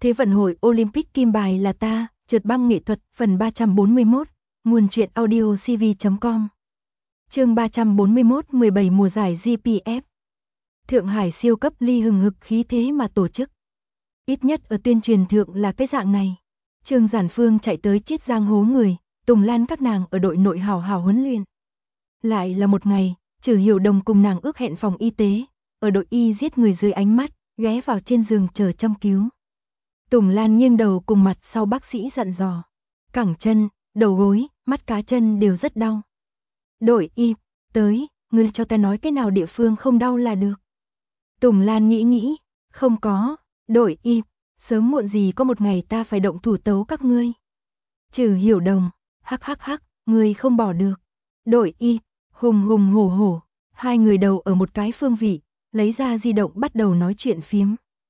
Thế vận hội Olympic kim bài là ta, trượt băng nghệ thuật, phần 341, nguồn truyện audio cv.com. Chương 341, 17 mùa giải GPF. Thượng Hải siêu cấp ly hừng hực khí thế mà tổ chức. Ít nhất ở tuyên truyền thượng là cái dạng này. Trương Giản Phương chạy tới chết giang hố người, Tùng Lan các nàng ở đội nội hào hào huấn luyện. Lại là một ngày, Trử Hiểu Đồng cùng nàng ước hẹn phòng y tế, ở đội y giết người dưới ánh mắt, ghé vào trên giường chờ châm cứu. Tùng Lan nghiêng đầu cùng mặt sau bác sĩ dặn dò. Cẳng chân, đầu gối, mắt cá chân đều rất đau. Đội y, tới, ngươi cho ta nói cái nào địa phương không đau là được. Tùng Lan nghĩ, không có, đội y, sớm muộn gì có một ngày ta phải động thủ tấu các ngươi. Trử Hiểu Đồng, hắc, ngươi không bỏ được. Đội y, hùng hổ, hai người đầu ở một cái phương vị, lấy ra di động bắt đầu nói chuyện phiếm.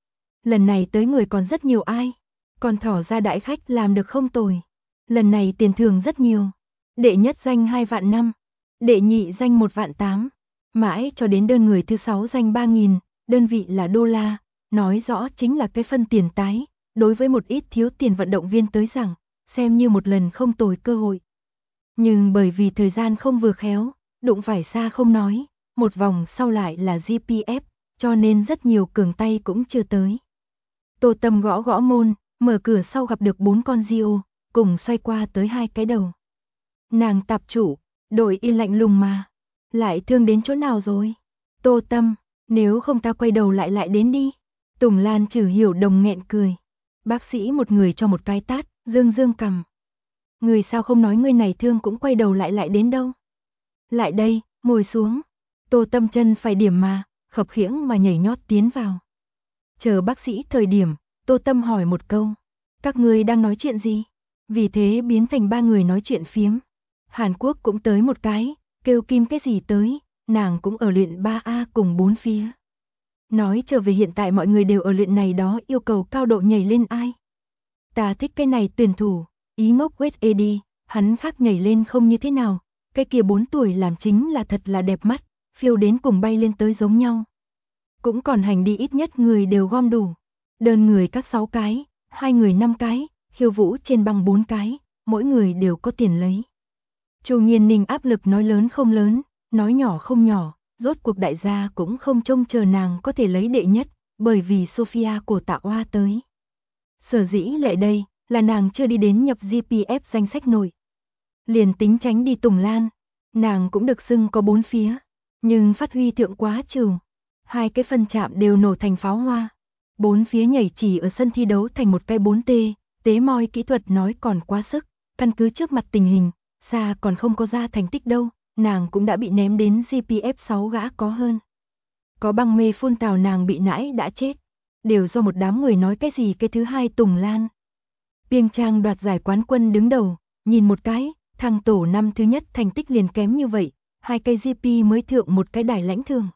Lần này tới người còn rất nhiều ai, còn thỏ ra đại khách làm được không tồi. Lần này tiền thưởng rất nhiều, đệ nhất danh 2 vạn 5, đệ nhị danh 1 vạn 8, mãi cho đến đơn người thứ 6 danh 3.000, đơn vị là đô la, nói rõ chính là cái phân tiền tái, đối với một ít thiếu tiền vận động viên tới rằng, xem như một lần không tồi cơ hội. Nhưng bởi vì thời gian không vừa khéo, đụng phải xa không nói, một vòng sau lại là GPF, cho nên rất nhiều cường tay cũng chưa tới. Tô Tâm gõ môn, mở cửa sau gặp được 4 con Dio, cùng xoay qua tới 2 cái đầu. Nàng tạp chủ, đội y lạnh lùng mà. Lại thương đến chỗ nào rồi? Tô Tâm, nếu không ta quay đầu lại đến đi. Tùng Lan Trử Hiểu Đồng nghẹn cười. Bác sĩ một người cho một cái tát, dương cằm. Người sao không nói người này thương cũng quay đầu lại đến đâu? Lại đây, ngồi xuống. Tô Tâm chân phải điểm mà, khập khiễng mà nhảy nhót tiến vào. Chờ bác sĩ thời điểm, Tô Tâm hỏi một câu. Các ngươi đang nói chuyện gì? Vì thế biến thành 3 người nói chuyện phiếm. Hàn Quốc cũng tới một cái, kêu Kim cái gì tới, nàng cũng ở luyện 3A cùng 4 phía. Nói trở về hiện tại mọi người đều ở luyện này đó, yêu cầu cao độ nhảy lên ai? Ta thích cái này tuyển thủ, ý ngốc quét đi, hắn khác nhảy lên không như thế nào, cái kia 4 tuổi làm chính là thật là đẹp mắt, phiêu đến cùng bay lên tới giống nhau. Cũng còn hành đi ít nhất người đều gom đủ. Đơn người các 6 cái, 2 người 5 cái, khiêu vũ trên băng 4 cái, mỗi người đều có tiền lấy. Chu Nghiên Ninh áp lực nói lớn không lớn, nói nhỏ không nhỏ, rốt cuộc đại gia cũng không trông chờ nàng có thể lấy đệ nhất, bởi vì Sophia của Tạ Oa tới. Sở dĩ lại đây, là nàng chưa đi đến nhập GPF danh sách nổi. Liền tính tránh đi Tùng Lan, nàng cũng được xưng có 4 phía, nhưng phát huy thượng quá trừ. 2 cái phân chạm đều nổ thành pháo hoa. 4 phía nhảy chỉ ở sân thi đấu thành một cái 4T, tế moi kỹ thuật nói còn quá sức, căn cứ trước mặt tình hình, xa còn không có ra thành tích đâu, nàng cũng đã bị ném đến GPF 6 gã có hơn. Có băng mê phun tào nàng bị nãi đã chết, đều do một đám người nói cái gì cái thứ hai Tùng Lan. Piêng Trang đoạt giải quán quân đứng đầu, nhìn một cái, thằng tổ năm thứ nhất thành tích liền kém như vậy, 2 cái GP mới thượng một cái đài lãnh thường.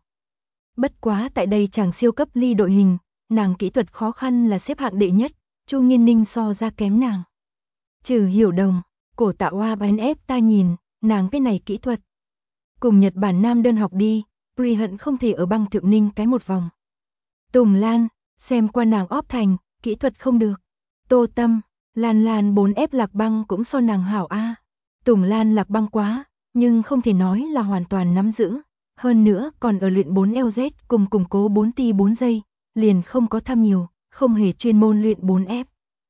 Bất quá tại đây chàng siêu cấp ly đội hình, nàng kỹ thuật khó khăn là xếp hạng đệ nhất, Chu Nghiên Ninh so ra kém nàng. Trừ Hiểu Đồng, cổ Tạ Oa bán ép ta nhìn, nàng cái này kỹ thuật. Cùng Nhật Bản nam đơn học đi, Pri hận không thể ở băng thượng ninh cái một vòng. Tùng Lan, xem qua nàng óp thành, kỹ thuật không được. Tô Tâm, Lan 4F lạc băng cũng so nàng hảo a. Tùng Lan lạc băng quá, nhưng không thể nói là hoàn toàn nắm giữ. Hơn nữa còn ở luyện 4LZ cùng củng cố 4T 4 giây, liền không có tham nhiều, không hề chuyên môn luyện 4F.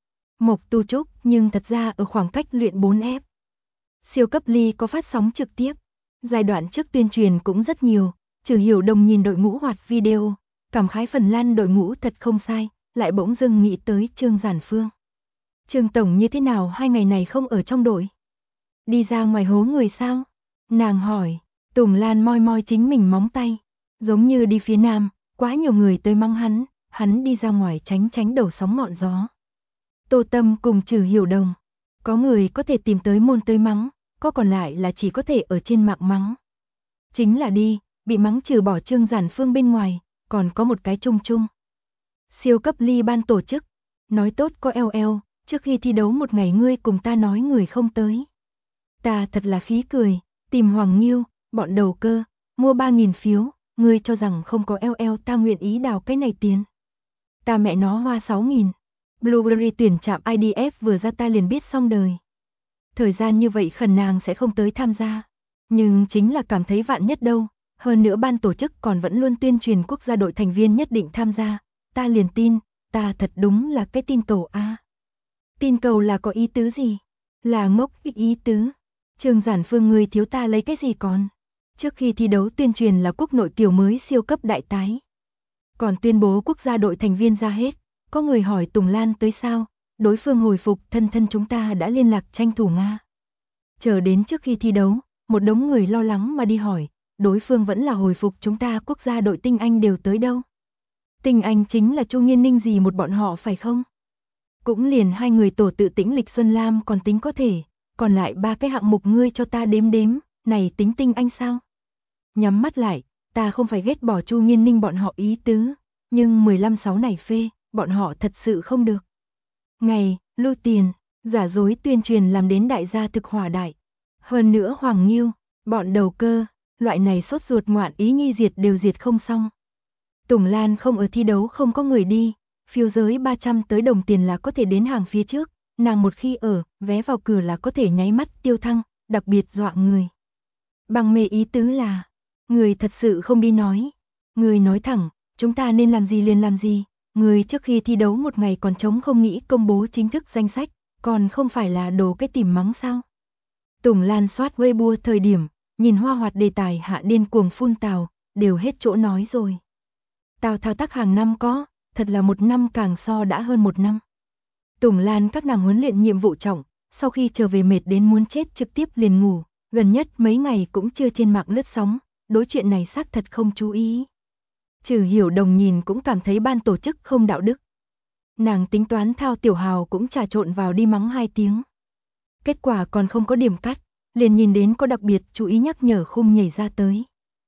Mộc Tu Trúc nhưng thật ra ở khoảng cách luyện 4F. Siêu cấp ly có phát sóng trực tiếp, giai đoạn trước tuyên truyền cũng rất nhiều, Trử Hiểu Đồng nhìn đội ngũ hoạt video, cảm khái Phần Lan đội ngũ thật không sai, lại bỗng dưng nghĩ tới Trương Giản Phương. Trương Tổng như thế nào 2 ngày này không ở trong đội? Đi ra ngoài hố người sao? Nàng hỏi. Tùng Lan moi chính mình móng tay, giống như đi phía nam, quá nhiều người tới mắng hắn đi ra ngoài tránh đầu sóng ngọn gió. Tô Tâm cùng Trử Hiểu Đồng, có người có thể tìm tới môn tới mắng, có còn lại là chỉ có thể ở trên mạng mắng. Chính là đi, bị mắng trừ bỏ Trương Giản Phương bên ngoài, còn có một cái chung. Siêu cấp ly ban tổ chức, nói tốt có LL, trước khi thi đấu một ngày ngươi cùng ta nói người không tới. Ta thật là khí cười, tìm Hoàng Nghiêu, bọn đầu cơ, mua 3.000 phiếu, ngươi cho rằng không có LL ta nguyện ý đào cái này tiền. Ta mẹ nó hoa 6.000, Blueberry tuyển trạm IDF vừa ra ta liền biết xong đời. Thời gian như vậy khẩn nàng sẽ không tới tham gia. Nhưng chính là cảm thấy vạn nhất đâu. Hơn nữa ban tổ chức còn vẫn luôn tuyên truyền quốc gia đội thành viên nhất định tham gia. Ta liền tin, ta thật đúng là cái tin cầu a. Tin cầu là có ý tứ gì? Là ngốc ý tứ. Trương Giản Phương ngươi thiếu ta lấy cái gì còn? Trước khi thi đấu tuyên truyền là quốc nội kiểu mới siêu cấp đại tái. Còn tuyên bố quốc gia đội thành viên ra hết. Có người hỏi Tùng Lan tới sao? Đối phương hồi phục thân chúng ta đã liên lạc tranh thủ Nga. Chờ đến trước khi thi đấu, một đống người lo lắng mà đi hỏi. Đối phương vẫn là hồi phục chúng ta quốc gia đội tinh Anh đều tới đâu. Tinh Anh chính là Chu Nghiên Ninh gì một bọn họ phải không? Cũng liền 2 người tổ tự tĩnh Lịch Xuân Lam còn tính có thể. Còn lại 3 cái hạng mục ngươi cho ta đếm, này tính tinh Anh sao? Nhắm mắt lại, ta không phải ghét bỏ Chu Nghiên Ninh bọn họ ý tứ, nhưng 15-6 này phê, bọn họ thật sự không được. Ngày, lưu tiền, giả dối tuyên truyền làm đến đại gia thực hỏa đại. Hơn nữa Hoàng Nghiêu, bọn đầu cơ, loại này sốt ruột ngoạn ý nhi diệt đều diệt không xong. Tùng Lan không ở thi đấu không có người đi, phiếu giới 300 tới đồng tiền là có thể đến hàng phía trước, nàng một khi ở, vé vào cửa là có thể nháy mắt tiêu thăng, đặc biệt dọa người. Bằng mê ý tứ là, người thật sự không đi nói. Người nói thẳng, chúng ta nên làm gì liền làm gì. Người trước khi thi đấu một ngày còn trống không nghĩ công bố chính thức danh sách, còn không phải là đồ cái tìm mắng sao. Tùng Lan soát Weibo thời điểm, nhìn hoa hoạt đề tài hạ điên cuồng phun tào, đều hết chỗ nói rồi. Tào thao tác hàng năm có, thật là một năm càng so đã hơn một năm. Tùng Lan các nàng huấn luyện nhiệm vụ trọng, sau khi trở về mệt đến muốn chết trực tiếp liền ngủ, gần nhất mấy ngày cũng chưa trên mạng lướt sóng, đối chuyện này xác thật không chú ý. Trừ Hiểu Đồng nhìn cũng cảm thấy ban tổ chức không đạo đức. Nàng tính toán Thao Tiểu Hào cũng trà trộn vào đi mắng 2 tiếng. Kết quả còn không có điểm cắt, liền nhìn đến có đặc biệt chú ý nhắc nhở khung nhảy ra tới.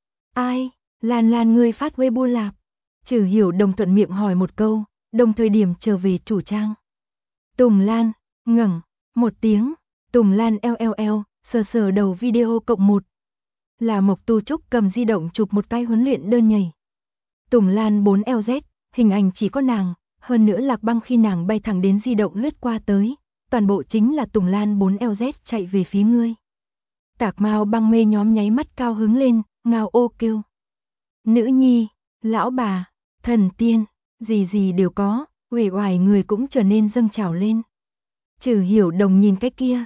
Ai, Lan ngươi phát Weibo lạp. Trừ Hiểu Đồng thuận miệng hỏi một câu, đồng thời điểm trở về chủ trang. Tùng Lan, ngẩng, một tiếng, Tùng Lan LLL, sờ đầu video cộng 1. Là Mộc Tu Trúc cầm di động chụp một cái huấn luyện đơn nhảy. Tùng Lan 4LZ, hình ảnh chỉ có nàng, hơn nữa Lạc Băng khi nàng bay thẳng đến di động lướt qua tới, toàn bộ chính là Tùng Lan 4LZ chạy về phía ngươi. Tạc Mao Băng mê nhóm nháy mắt cao hứng lên, ngao ô kêu. Nữ nhi, lão bà, thần tiên, gì đều có, uể oải người cũng trở nên dâng trào lên. Trừ Hiểu Đồng nhìn cái kia,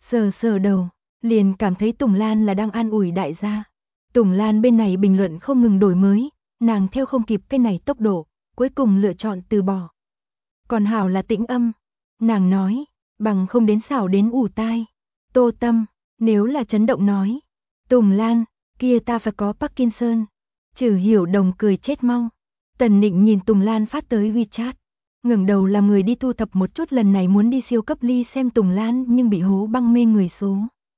sờ đầu, liền cảm thấy Tùng Lan là đang an ủi đại gia. Tùng Lan bên này bình luận không ngừng đổi mới, nàng theo không kịp cái này tốc độ, cuối cùng lựa chọn từ bỏ. Còn hảo là tĩnh âm, nàng nói, bằng không đến xảo đến ù tai. Tô Tâm, nếu là chấn động nói, Tùng Lan, kia ta phải có Parkinson. Trừ Hiểu Đồng cười chết mau. Tần Nịnh nhìn Tùng Lan phát tới WeChat, ngẩng đầu làm người đi thu thập một chút, lần này muốn đi siêu cấp ly xem Tùng Lan nhưng bị hố băng mê người số.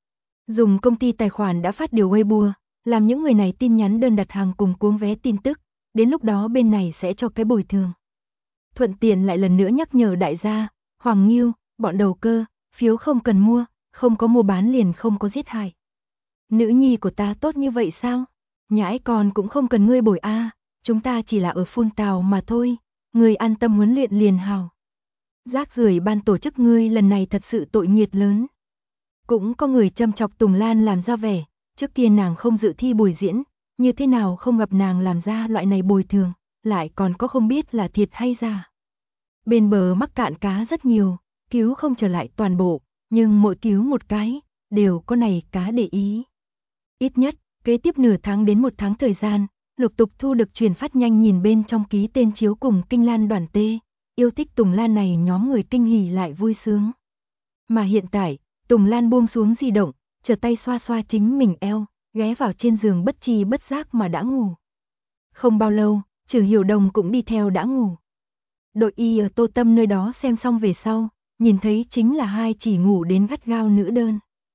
Dùng công ty tài khoản đã phát điều Weibo, làm những người này tin nhắn đơn đặt hàng cùng cuống vé tin tức, đến lúc đó bên này sẽ cho cái bồi thường. Thuận tiện lại lần nữa nhắc nhở đại gia, Hoàng Nghiêu, bọn đầu cơ, phiếu không cần mua, không có mua bán liền không có giết hại. Nữ nhi của ta tốt như vậy sao? Nhãi con cũng không cần ngươi bồi a, chúng ta chỉ là ở phun tào mà thôi, ngươi an tâm huấn luyện liền hào. Rác rưởi ban tổ chức ngươi lần này thật sự tội nghiệt lớn. Cũng có người châm chọc Tùng Lan làm ra vẻ, trước kia nàng không dự thi buổi diễn, như thế nào không gặp nàng làm ra loại này bồi thường, lại còn có không biết là thiệt hay giả. Bên bờ mắc cạn cá rất nhiều, cứu không trở lại toàn bộ, nhưng mỗi cứu một cái, đều có này cá để ý. Ít nhất, kế tiếp nửa tháng đến 1 tháng thời gian, lục tục thu được truyền phát nhanh nhìn bên trong ký tên chiếu cùng Kinh Lan đoàn tê, yêu thích Tùng Lan này nhóm người kinh hỉ lại vui sướng. Mà hiện tại, Tùng Lan buông xuống di động, trở tay xoa xoa chính mình eo, ghé vào trên giường bất tri bất giác mà đã ngủ. Không bao lâu, Trừ Hiểu Đồng cũng đi theo đã ngủ. Đội y ở Tô Tâm nơi đó xem xong về sau, nhìn thấy chính là 2 chỉ ngủ đến gắt gao nữ đơn.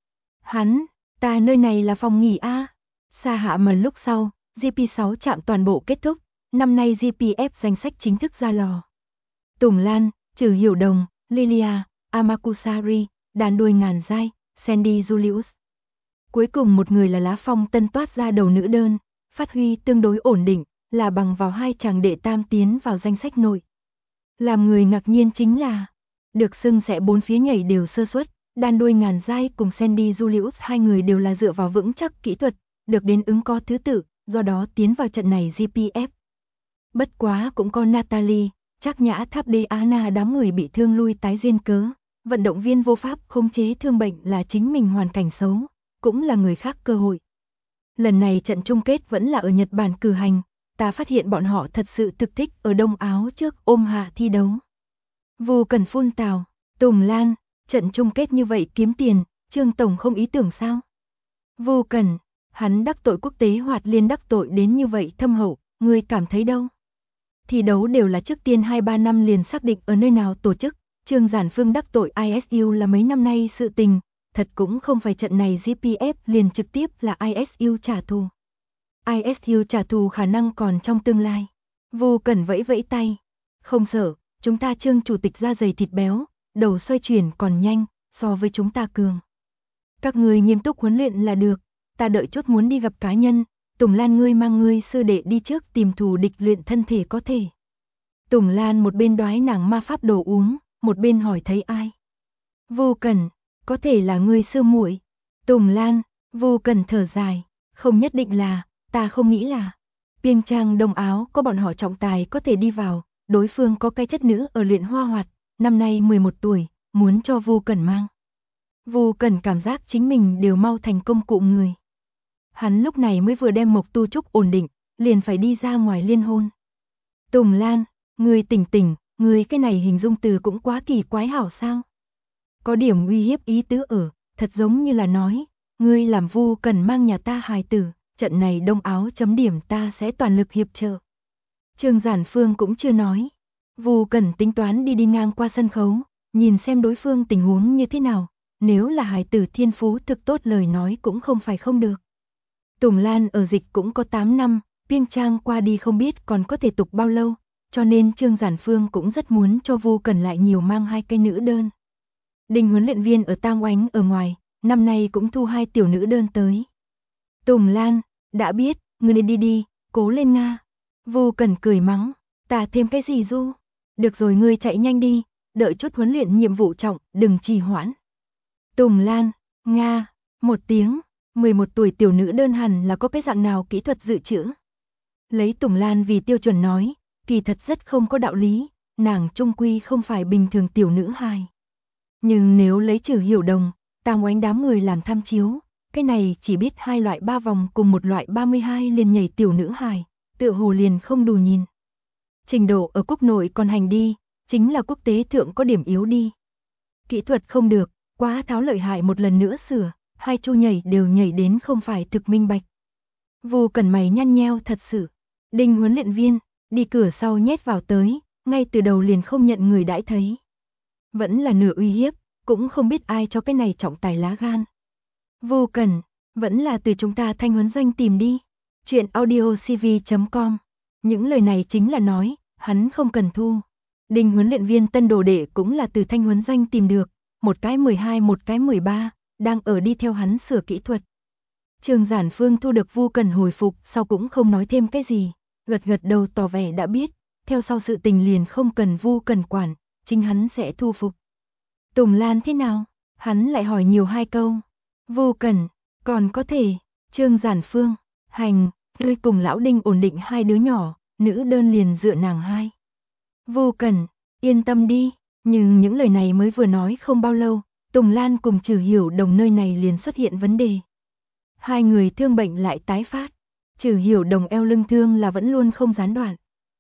Hắn, ta nơi này là phòng nghỉ a. Sa hạ mần lúc sau, GP6 chạm toàn bộ kết thúc, năm nay GPF danh sách chính thức ra lò. Tùng Lan, Trừ Hiểu Đồng, Lilia, Amakusari, đàn đuôi ngàn dai, Sandy Julius. Cuối cùng một người là Lá Phong tân toát ra đầu nữ đơn, phát huy tương đối ổn định, là bằng vào 2 chàng đệ tam tiến vào danh sách nội. Làm người ngạc nhiên chính là, được xưng sẽ bốn phía nhảy đều sơ suất, đan đôi ngàn giai cùng Sandy Julius hai người đều là dựa vào vững chắc kỹ thuật, được đến ứng có thứ tự, do đó tiến vào trận này GPF. Bất quá cũng có Natalie, Trác Nhã Tháp Diana đám người bị thương lui tái duyên cớ, vận động viên vô pháp khống chế thương bệnh là chính mình hoàn cảnh xấu, cũng là người khác cơ hội. Lần này trận chung kết vẫn là ở Nhật Bản cử hành, ta phát hiện bọn họ thật sự thực thích ở Đông Áo trước ôm hạ thi đấu. Vu Cần phun tào, Tùng Lan, trận chung kết như vậy kiếm tiền, Trương Tổng không ý tưởng sao? Vu Cần, hắn đắc tội quốc tế Hoạt Liên đắc tội đến như vậy thâm hậu, ngươi cảm thấy đâu? Thi đấu đều là trước tiên 2-3 năm liền xác định ở nơi nào tổ chức, Trương Giản Phương đắc tội ISU là mấy năm nay sự tình, thật cũng không phải trận này GPF liền trực tiếp là ISU trả thù. ISU trả thù khả năng còn trong tương lai. Vu Cần vẫy vẫy tay, không sợ, chúng ta Trương chủ tịch da dày thịt béo, đầu xoay chuyển còn nhanh, so với chúng ta cường. Các người nghiêm túc huấn luyện là được, ta đợi chút muốn đi gặp cá nhân, Tùng Lan ngươi mang ngươi sư đệ đi trước tìm thù địch luyện thân thể có thể. Tùng Lan một bên đoái nàng ma pháp đồ uống, một bên hỏi thấy ai. Vu Cần, có thể là ngươi sư muội. Tùng Lan, Vu Cần thở dài, không nhất định là, ta không nghĩ là. Piêng Trang Đông Áo có bọn họ trọng tài có thể đi vào, đối phương có cái chất nữ ở luyện hoa hoạt, năm nay 11 tuổi, muốn cho Vu Cần mang. Vu Cần cảm giác chính mình đều mau thành công cụ người. Hắn lúc này mới vừa đem Mộc Tu Trúc ổn định, liền phải đi ra ngoài liên hôn. Tùng Lan, ngươi tỉnh tỉnh, ngươi cái này hình dung từ cũng quá kỳ quái hảo sao? Có điểm uy hiếp ý tứ ở, thật giống như là nói, ngươi làm Vu Cần mang nhà ta hài tử, trận này Đông Áo chấm điểm ta sẽ toàn lực hiệp trợ. Trương Giản Phương cũng chưa nói. Vu Cần tính toán đi ngang qua sân khấu, nhìn xem đối phương tình huống như thế nào, nếu là hài tử thiên phú thực tốt lời nói cũng không phải không được. Tùng Lan ở dịch cũng có 8 năm, Piêng Trang qua đi không biết còn có thể tục bao lâu, cho nên Trương Giản Phương cũng rất muốn cho Vu Cần lại nhiều mang 2 cây nữ đơn. Đinh huấn luyện viên ở Tam Oánh ở ngoài, năm nay cũng thu 2 tiểu nữ đơn tới. Tùng Lan, đã biết, ngươi nên đi, cố lên Nga. Vu Cần cười mắng, ta thêm cái gì Du? Được rồi ngươi chạy nhanh đi, đợi chút huấn luyện nhiệm vụ trọng, đừng trì hoãn. Tùng Lan, Nga, một tiếng, 11 tuổi tiểu nữ đơn hẳn là có cái dạng nào kỹ thuật dự trữ. Lấy Tùng Lan vì tiêu chuẩn nói, kỳ thật rất không có đạo lý, nàng trung quy không phải bình thường tiểu nữ hài. Nhưng nếu lấy Trừ Hiểu Đồng, Tam Oánh đám người làm tham chiếu, cái này chỉ biết 2 loại 3 vòng cùng một loại 32 liền nhảy tiểu nữ hài, tựa hồ liền không đủ nhìn. Trình độ ở quốc nội còn hành đi, chính là quốc tế thượng có điểm yếu đi. Kỹ thuật không được, quá tháo lợi hại một lần nữa sửa, 2 chu nhảy đều nhảy đến không phải thực minh bạch. Vu Cần mày nhăn nheo thật sự. Đinh huấn luyện viên, đi cửa sau nhét vào tới, ngay từ đầu liền không nhận người đãi thấy. Vẫn là nửa uy hiếp, cũng không biết ai cho cái này trọng tài lá gan. Vu Cần, vẫn là từ chúng ta Thanh Huấn Doanh tìm đi. Chuyện audiocv.com. Những lời này chính là nói, hắn không cần thu. Đinh huấn luyện viên tân đồ đệ cũng là từ Thanh Huấn Doanh tìm được, một cái 12 một cái 13, đang ở đi theo hắn sửa kỹ thuật. Trương Giản Phương thu được Vu Cần hồi phục sau cũng không nói thêm cái gì, gật gật đầu tỏ vẻ đã biết, theo sau sự tình liền không cần Vu Cần quản, chính hắn sẽ thu phục. Tùng Lan thế nào? Hắn lại hỏi nhiều 2 câu. Vu Cần, còn có thể, Trương Giản Phương, hành, ngươi cùng lão Đinh ổn định 2 đứa nhỏ, nữ đơn liền dựa nàng 2. Vu Cần, yên tâm đi, nhưng những lời này mới vừa nói không bao lâu, Tùng Lan cùng Trừ Hiểu Đồng nơi này liền xuất hiện vấn đề. 2 người thương bệnh lại tái phát, Trừ Hiểu Đồng eo lưng thương là vẫn luôn không gián đoạn.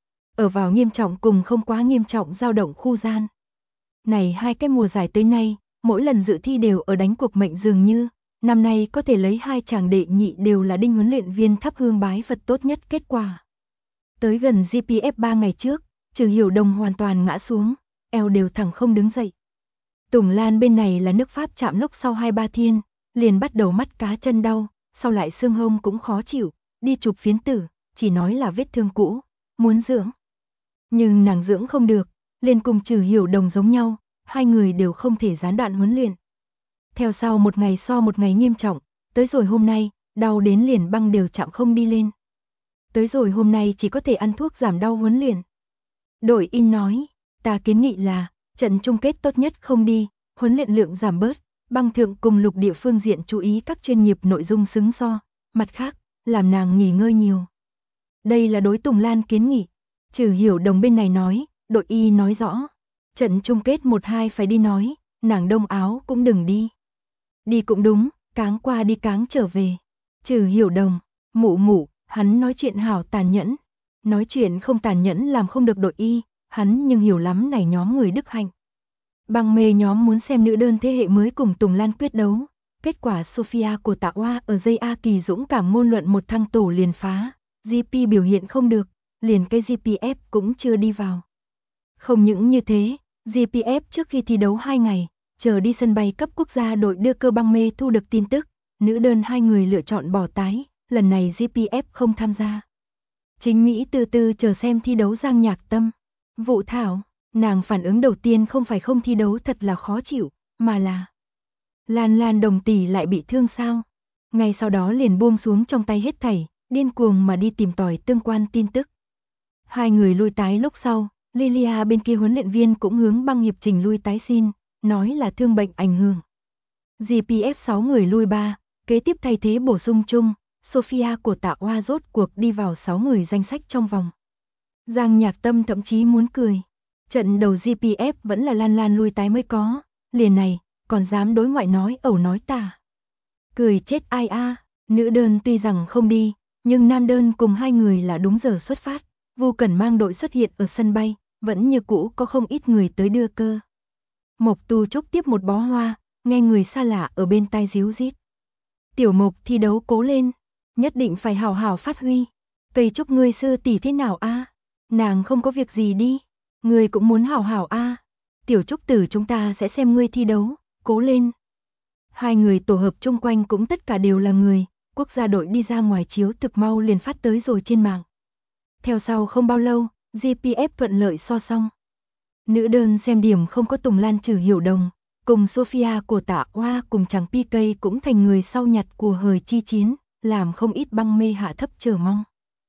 Ở vào nghiêm trọng cùng không quá nghiêm trọng dao động khu gian. Này 2 cái mùa giải tới nay, mỗi lần dự thi đều ở đánh cuộc mệnh dường như, năm nay có thể lấy 2 chàng đệ nhị đều là Đinh huấn luyện viên thắp hương bái Phật tốt nhất kết quả. Tới gần GPF 3 ngày trước, Trừ Hiểu Đồng hoàn toàn ngã xuống, eo đều thẳng không đứng dậy. Tùng Lan bên này là nước Pháp chạm lúc sau 2-3 thiên, liền bắt đầu mắt cá chân đau, sau lại xương hông cũng khó chịu, đi chụp phiến tử, chỉ nói là vết thương cũ, muốn dưỡng. Nhưng nàng dưỡng không được, liền cùng Trừ Hiểu Đồng giống nhau, 2 người đều không thể gián đoạn huấn luyện. Theo sau một ngày so một ngày nghiêm trọng, tới rồi hôm nay, đau đến liền băng đều chạm không đi lên. Tới rồi hôm nay chỉ có thể ăn thuốc giảm đau huấn luyện. Đội in nói, Ta kiến nghị là, trận chung kết tốt nhất không đi, huấn luyện lượng giảm bớt, băng thượng cùng lục địa phương diện chú ý các chuyên nghiệp nội dung xứng so, mặt khác, làm nàng nghỉ ngơi nhiều. Đây là đối Tùng Lan kiến nghị. Trừ Hiểu Đồng bên này nói, đội y nói rõ, trận chung kết 1-2 phải đi nói, nàng Đông Áo cũng đừng đi. Đi cũng đúng, cáng qua đi cáng trở về. Trừ Hiểu Đồng, mụ, hắn nói chuyện hảo tàn nhẫn. Nói chuyện không tàn nhẫn làm không được đội y, hắn nhưng hiểu lắm này nhóm người đức hạnh. Băng mê nhóm muốn xem nữ đơn thế hệ mới cùng Tùng Lan quyết đấu. Kết quả Sophia của Tạ Oa ở dây A kỳ dũng cảm ngôn luận một thăng tổ liền phá. GP biểu hiện không được, liền cái GPF cũng chưa đi vào. Không những như thế, GPF trước khi thi đấu 2 ngày, chờ đi sân bay cấp quốc gia đội đưa cơ băng mê thu được tin tức, nữ đơn 2 người lựa chọn bỏ tái, lần này GPF không tham gia. Chính Mỹ từ từ chờ xem thi đấu Giang Nhạc Tâm. Vụ Thảo, nàng phản ứng đầu tiên không phải không thi đấu thật là khó chịu, mà là Lan đồng tỷ lại bị thương sao? Ngay sau đó liền buông xuống trong tay hết thảy, điên cuồng mà đi tìm tòi tương quan tin tức. 2 người lui tái lúc sau, Lilia bên kia huấn luyện viên cũng hướng băng hiệp trình lui tái xin, nói là thương bệnh ảnh hưởng. GPF 6 người lui 3, kế tiếp thay thế bổ sung chung, Sophia của Tạ Oa rốt cuộc đi vào 6 người danh sách trong vòng. Giang Nhạc Tâm thậm chí muốn cười. Trận đầu GPF vẫn là Lan lui tái mới có, liền này, còn dám đối ngoại nói ẩu nói tả. Cười chết ai a, nữ đơn tuy rằng không đi, nhưng nam đơn cùng 2 người là đúng giờ xuất phát. Vu Cẩn mang đội xuất hiện ở sân bay, vẫn như cũ có không ít người tới đưa cơ. Mộc Tu Trúc tiếp một bó hoa, nghe người xa lạ ở bên tai díu rít. Tiểu Mộc thi đấu cố lên, nhất định phải hào hào phát huy. Cây Trúc ngươi sư tỷ thế nào a? Nàng không có việc gì đi, ngươi cũng muốn hào hào a. Tiểu Trúc tử chúng ta sẽ xem ngươi thi đấu, cố lên. 2 người tổ hợp chung quanh cũng tất cả đều là người, quốc gia đội đi ra ngoài chiếu thực mau liền phát tới rồi trên mạng. Theo sau không bao lâu, GPF thuận lợi so xong. Nữ đơn xem điểm không có Tùng Lan Trừ Hiểu Đồng, cùng Sophia của Tạ Oa cùng chàng PK cũng thành người sau nhặt của hời chi chiến, làm không ít băng mê hạ thấp chờ mong.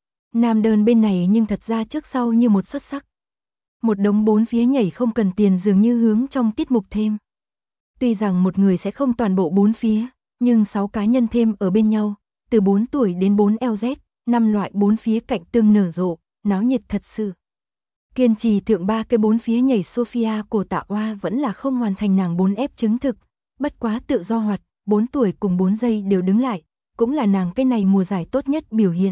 Nam đơn bên này nhưng thật ra trước sau như một xuất sắc. Một đống 4 phía nhảy không cần tiền dường như hướng trong tiết mục thêm. Tuy rằng một người sẽ không toàn bộ 4 phía, nhưng 6 cá nhân thêm ở bên nhau, từ 4 tuổi đến 4 LZ, 5 loại 4 phía cạnh tương nở rộ, náo nhiệt thật sự. Kiên trì thượng 3 cái 4 phía nhảy Sophia của Tạ Oa vẫn là không hoàn thành nàng 4F chứng thực, bất quá tự do hoạt, 4 tuổi cùng 4 giây đều đứng lại, cũng là nàng cái này mùa giải tốt nhất biểu hiện.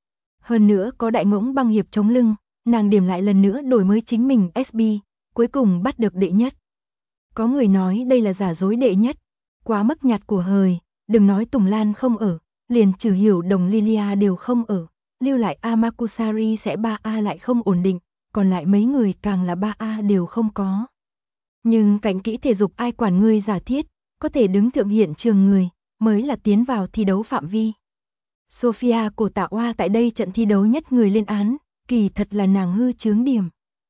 Hơn nữa có đại ngỗng băng hiệp chống lưng, nàng điểm lại lần nữa đổi mới chính mình SB, cuối cùng bắt được đệ nhất. Có người nói đây là giả dối đệ nhất, quá mất nhạt của hời, đừng nói Tùng Lan không ở, liền Trừ Hiểu Đồng Lilia đều không ở, lưu lại Amakusari sẽ 3A lại không ổn định, còn lại mấy người càng là 3A đều không có. Nhưng cạnh kỹ thể dục ai quản ngươi giả thiết, có thể đứng thượng hiện trường người, mới là tiến vào thi đấu phạm vi. Sophia của Tạ Oa tại đây trận thi đấu nhất người lên án, kỳ thật là nàng hư chướng điểm.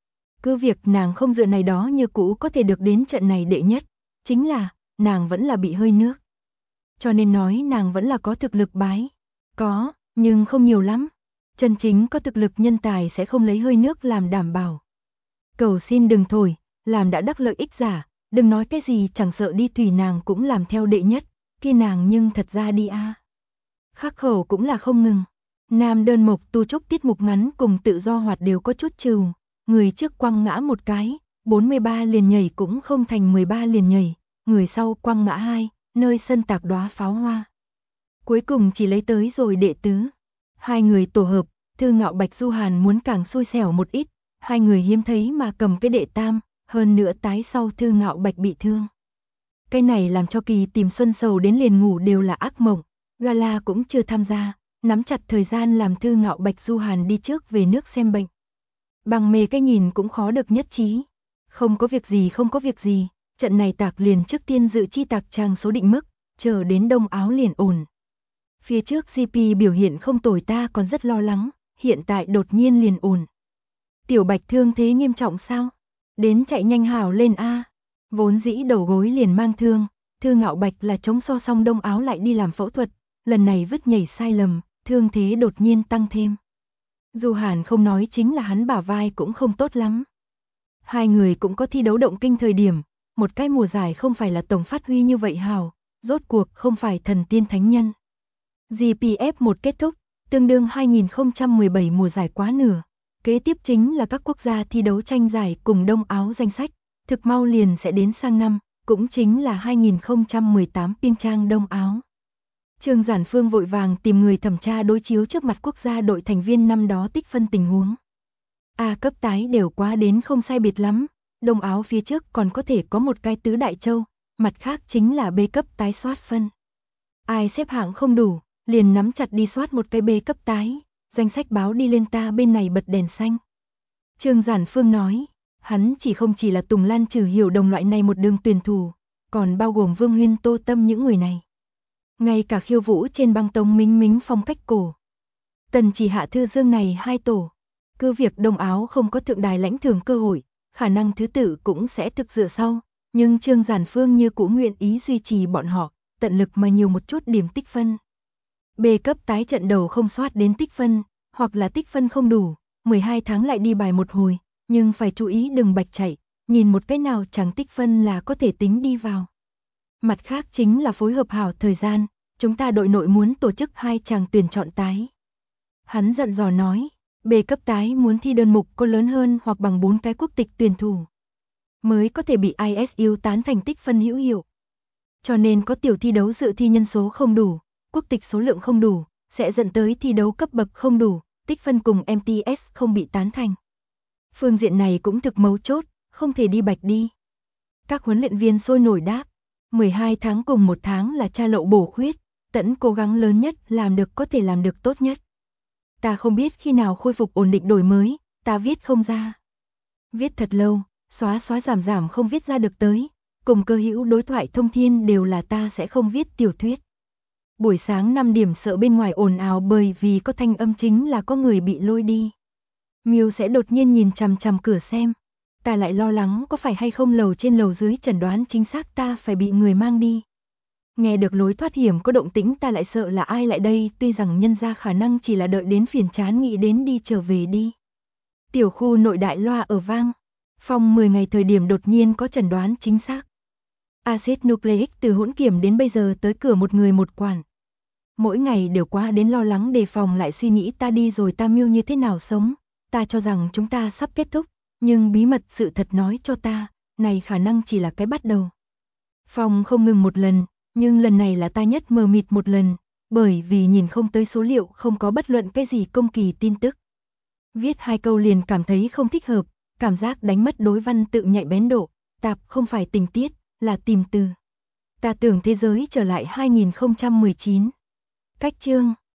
Cứ việc nàng không dựa này đó như cũ có thể được đến trận này đệ nhất, chính là, nàng vẫn là bị hơi nước. Cho nên nói nàng vẫn là có thực lực bái. Có, nhưng không nhiều lắm. Chân chính có thực lực nhân tài sẽ không lấy hơi nước làm đảm bảo. Cầu xin đừng thổi, làm đã đắc lợi ích giả, đừng nói cái gì chẳng sợ đi thủy nàng cũng làm theo đệ nhất, kia nàng nhưng thật ra đi a. Khắc khẩu cũng là không ngừng. Nam đơn Mộc Tu Trúc tiết mục ngắn cùng tự do hoạt đều có chút trừ, người trước quăng ngã một cái, 43 liền nhảy cũng không thành 13 liền nhảy, người sau quăng ngã 2, nơi sân tạc đóa pháo hoa. Cuối cùng chỉ lấy tới rồi đệ tứ. 2 người tổ hợp, Thư Ngạo Bạch Du Hàn muốn càng xui xẻo một ít, 2 người hiếm thấy mà cầm cái đệ tam, hơn nữa tái sau Thư Ngạo Bạch bị thương. Cái này làm cho Kỳ Tìm Xuân sầu đến liền ngủ đều là ác mộng, gala cũng chưa tham gia, nắm chặt thời gian làm Thư Ngạo Bạch Du Hàn đi trước về nước xem bệnh. Bằng mê cái nhìn cũng khó được nhất trí. Không có việc gì, trận này tạc liền trước tiên dự chi tạc trang số định mức, chờ đến Đông Áo liền ổn. Phía trước GP biểu hiện không tồi ta còn rất lo lắng, hiện tại đột nhiên liền ổn. Tiểu Bạch thương thế nghiêm trọng sao? Đến chạy nhanh hào lên a. Vốn dĩ đầu gối liền mang thương, Thư Ngạo Bạch là chống so xong Đông Áo lại đi làm phẫu thuật, lần này vứt nhảy sai lầm, thương thế đột nhiên tăng thêm. Du Hàn không nói chính là hắn bả vai cũng không tốt lắm. Hai người cũng có thi đấu động kinh thời điểm, một cái mùa giải không phải là tổng phát huy như vậy hào, rốt cuộc không phải thần tiên thánh nhân. GPF 1 kết thúc, tương đương 2017 mùa giải quá nửa. Kế tiếp chính là các quốc gia thi đấu tranh giải cùng Đông Áo danh sách, thực mau liền sẽ đến sang năm, cũng chính là 2018 Pyeongchang Đông Áo. Trương Giản Phương vội vàng tìm người thẩm tra đối chiếu trước mặt quốc gia đội thành viên năm đó tích phân tình huống. A cấp tái đều quá đến không sai biệt lắm, Đông Áo phía trước còn có thể có một cái tứ đại châu, mặt khác chính là B cấp tái soát phân. Ai xếp hạng không đủ, liền nắm chặt đi soát một cái B cấp tái, danh sách báo đi lên ta bên này bật đèn xanh. Trương Giản Phương nói, hắn chỉ là Tùng Lan Trừ Hiểu Đồng loại này một đường tuyển thủ, còn bao gồm Vương Huyên Tô Tâm những người này. Ngay cả khiêu vũ trên băng tông Mính Mính phong cách cổ. Tần Chỉ Hạ Thư Dương này hai tổ. Cứ việc Đông Áo không có thượng đài lãnh thưởng cơ hội, khả năng thứ tự cũng sẽ thực dựa sau, nhưng Trương Giản Phương như cũ nguyện ý duy trì bọn họ, tận lực mà nhiều một chút điểm tích phân. B cấp tái trận đầu không soát đến tích phân, hoặc là tích phân không đủ, 12 tháng lại đi bài một hồi, nhưng phải chú ý đừng bạch chạy, nhìn một cái nào chẳng tích phân là có thể tính đi vào. Mặt khác chính là phối hợp hảo thời gian, chúng ta đội nội muốn tổ chức 2 chàng tuyển chọn tái. Hắn dặn dò nói, B cấp tái muốn thi đơn mục có lớn hơn hoặc bằng 4 cái quốc tịch tuyển thủ, mới có thể bị ISU tán thành tích phân hữu hiệu. Cho nên có tiểu thi đấu dự thi nhân số không đủ, quốc tịch số lượng không đủ, sẽ dẫn tới thi đấu cấp bậc không đủ, tích phân cùng MTS không bị tán thành. Phương diện này cũng thực mấu chốt, không thể đi bạch đi. Các huấn luyện viên sôi nổi đáp, 12 tháng cùng 1 tháng là tra lậu bổ khuyết, tẫn cố gắng lớn nhất làm được có thể làm được tốt nhất. Ta không biết khi nào khôi phục ổn định đổi mới, ta viết không ra. Viết thật lâu, xóa giảm không viết ra được tới, cùng cơ hữu đối thoại thông thiên đều là ta sẽ không viết tiểu thuyết. Buổi sáng 5 điểm sợ bên ngoài ồn ào bởi vì có thanh âm chính là có người bị lôi đi. Miu sẽ đột nhiên nhìn chằm chằm cửa xem. Ta lại lo lắng có phải hay không lầu trên lầu dưới chẩn đoán chính xác ta phải bị người mang đi. Nghe được lối thoát hiểm có động tĩnh ta lại sợ là ai lại đây, tuy rằng nhân ra khả năng chỉ là đợi đến phiền chán nghĩ đến đi trở về đi. Tiểu khu nội đại loa ở vang. Phòng 10 ngày thời điểm đột nhiên có chẩn đoán chính xác. Axit nucleic từ hỗn kiểm đến bây giờ tới cửa một người một quản. Mỗi ngày đều quá đến lo lắng đề phòng lại suy nghĩ ta đi rồi ta Miu như thế nào sống. Ta cho rằng chúng ta sắp kết thúc, nhưng bí mật sự thật nói cho ta, này khả năng chỉ là cái bắt đầu. Phòng không ngừng một lần, nhưng lần này là ta nhất mờ mịt một lần, bởi vì nhìn không tới số liệu không có bất luận cái gì công kỳ tin tức. Viết 2 câu liền cảm thấy không thích hợp, cảm giác đánh mất đối văn tự nhạy bén độ, tạp không phải tình tiết, là tìm từ. Ta tưởng thế giới trở lại 2019. Cách chương